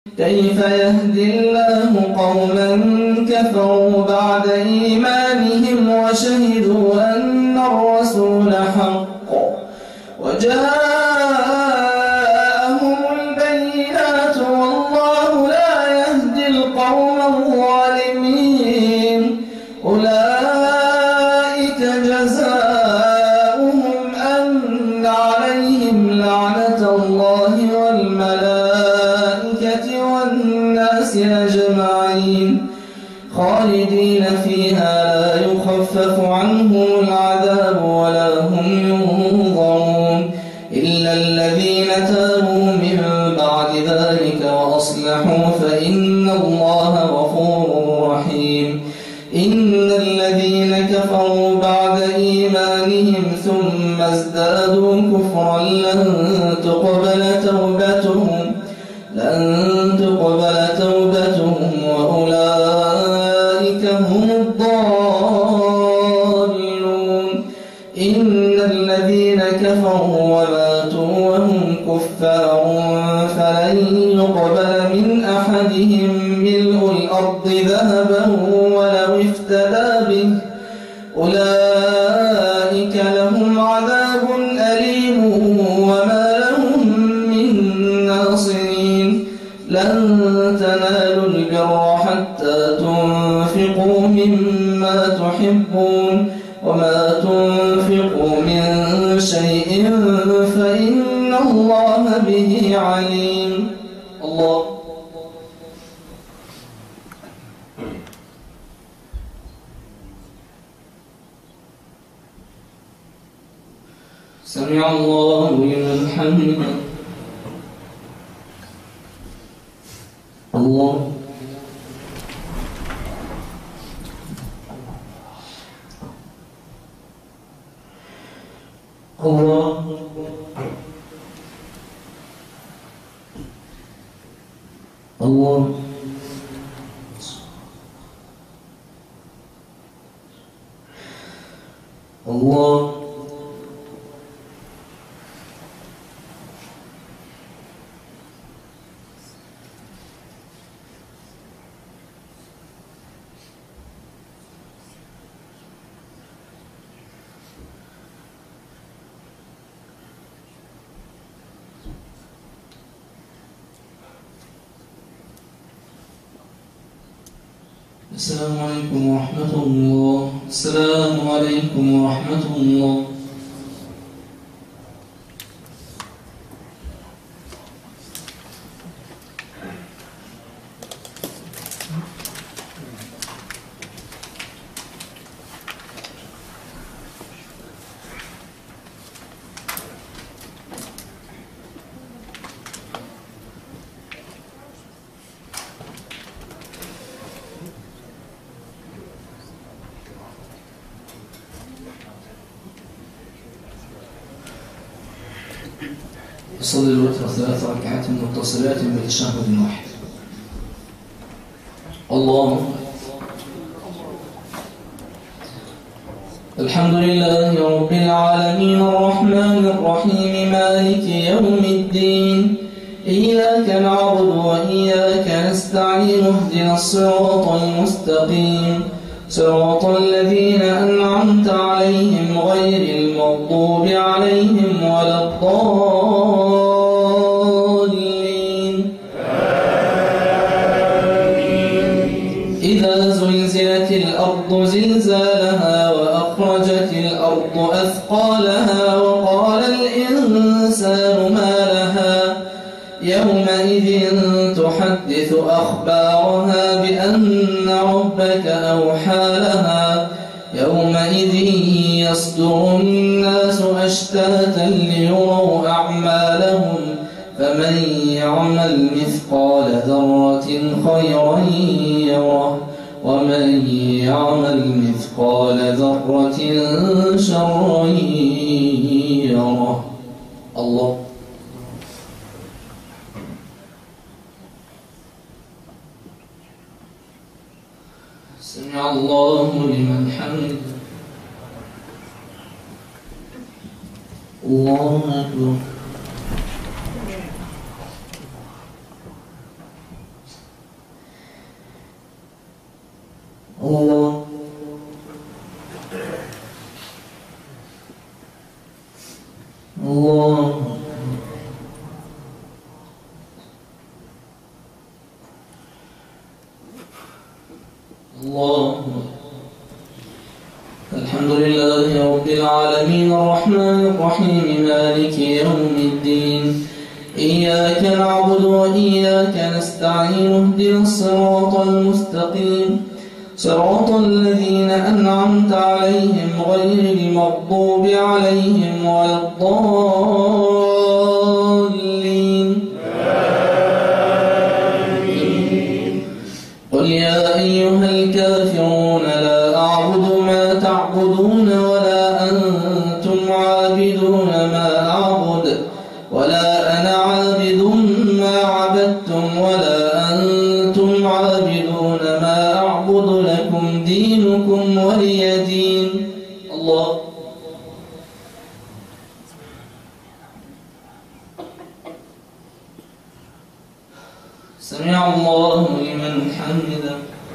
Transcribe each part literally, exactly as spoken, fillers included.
كيف يهدي الله قوما كفروا بعد إيمانهم وشهدوا أن الرسول حق وجاءهم البينات والله لا يهدي القوم الظالمين. أولئك جزاؤهم أن عليهم لعنة الله والملائكة والناس أجمعين خالدين فيها لا يخفف عنهم العذاب ولا هم ينظرون إلا الذين تابوا من بعد ذلك وأصلحوا فإن الله غفور رحيم. إن الذين كفروا بعد إيمانهم ثم ازدادوا كفرا لن تقبل توبتهم لن تقبل توبتهم وأولئك هم الضالون. إن الذين كفروا وماتوا وهم كفار فلن يقبل من أحدهم ملء الأرض ذهبا ولو افتدى به أولئك لهم عذاب أليم وما لهم من ناصرين. لن تنالوا البر حتى تنفقوا مما تحبون وما تنفقوا من شيء فإن الله به عليم. الله سمع الله لمن حمده. الله الله الله الله السلام عليكم ورحمة الله. السلام عليكم ورحمة الله. يصلي الوتر ثلاث ركعات متصلات بتشهد واحد. الله الحمد لله رب العالمين الرحمن الرحيم مالك يوم الدين إياك نعبد وإياك نستعين اهدنا الصراط المستقيم صراط الذين أنعمت عليهم غير المغضوب عليهم ولا الضالين. إذا زلزلت الأرض زلزالها وأخرجت الأرض أثقالها وقال الإنسان ما لها يومئذ تحدث أخبارها بأن ربك أوحى لها يومئذ يصدر الناس أشتاتا ليروا أعمالهم فمن يعمل مثقال ذرة خيرا يره ومن يعمل مثقال ذرة شرا يره. الله سمع الله لمن حمده. الله أكبر. الله الله الله. الحمد لله رب العالمين الرحمن الرحيم مالك يوم الدين إياك نعبد وإياك نستعين اهدنا الصراط المستقيم صراط الذين أنعمت عليهم غير المغضوب عليهم ولا الضالين. آمين. قل يا أيها الكافرون لا أعبد ما تعبدون ولا أنتم عابدون ما أعبد ولا أنا عابد ما عبدتم ولا أنتم عابدون ما أعبد لكم دينكم ولي دين. الله سمع الله لمن حمده.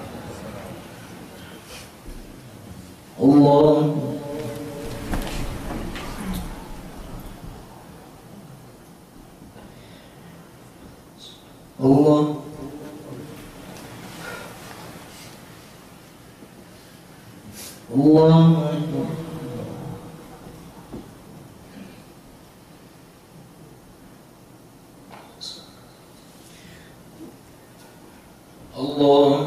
الله الله الله الله.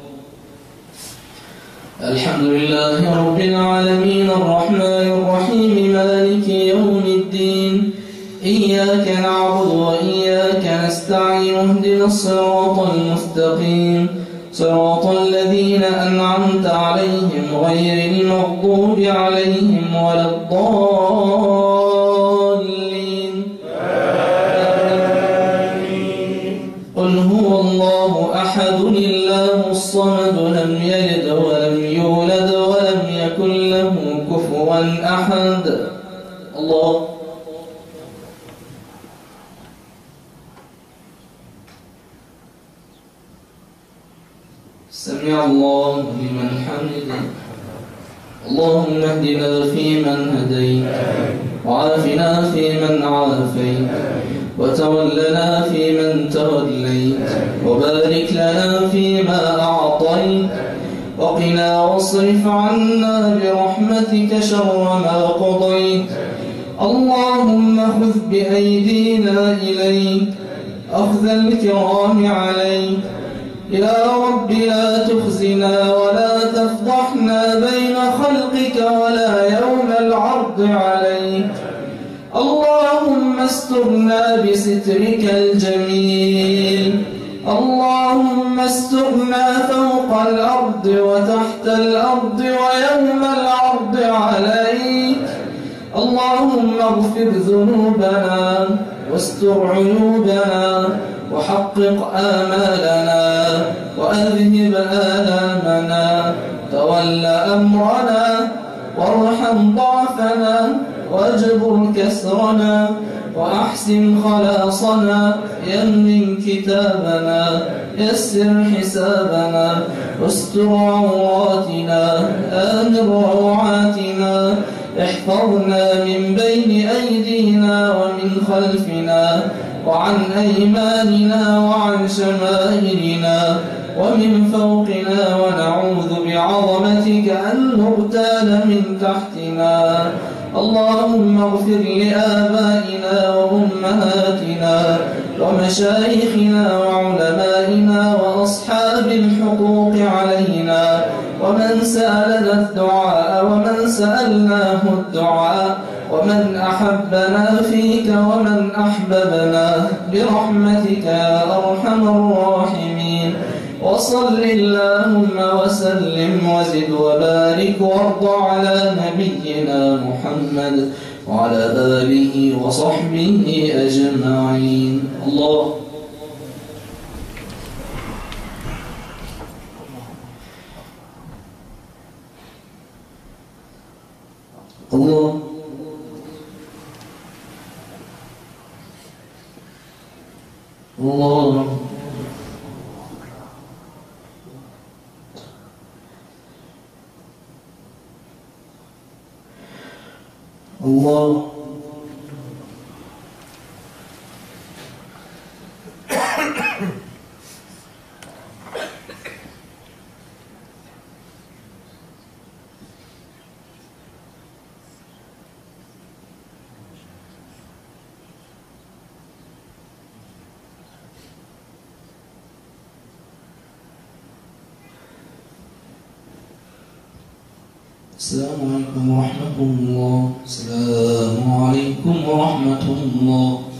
الحمد لله رب العالمين الرحمن الرحيم مالك يوم الدين إياك نعبد وإياك نستعين اهدنا الصراط المستقيم صراط الذين أنعمت عليهم غير المغضوب عليهم ولا الضالين. آمين. قل هو الله أحد الله الصمد لم يلد ولم يولد ولم يكن له كفوا أحد. الله سمع الله لمن حمده. اللهم اهدنا فيمن هديت وعافنا فيمن عافيت وتولنا فيمن توليت وبارك لنا فيما أعطيت وقنا واصرف عنا برحمتك شر ما قضيت. اللهم خذ بأيدينا إليك أخذ الكرام عليك. يا رب لا تخزنا ولا تفضحنا بين خلقك ولا يوم العرض عليك. اللهم استرنا بسترك الجميل. اللهم استرنا فوق الأرض وتحت الأرض ويوم العرض عليك. اللهم اغفر ذنوبنا واستر عيوبنا وحقق آمالنا وأذهب آلامنا تول أمرنا وارحم ضعفنا واجبر كسرنا وأحسن خلاصنا يمن كتابنا يسر حسابنا واستر عوراتنا آمن روعاتنا احفظنا من بين أيدينا ومن خلفنا وعن أيماننا وعن شمائلنا ومن فوقنا ونعوذ بعظمتك أن نغتال من تحتنا. اللهم اغفر لآبائنا وأمهاتنا ومشايخنا وعلمائنا وأصحاب الحقوق علينا ومن سألنا الدعاء ومن سألناه الدعاء ومن أحبنا فيك ومن أحببنا برحمتك يا أرحم الراحمين. وصل اللهم وسلم وزد وبارك وارض على نبينا محمد وعلى آله وصحبه أجمعين. الله الله الله الله. السلام عليكم ورحمة الله. السلام عليكم ورحمة الله.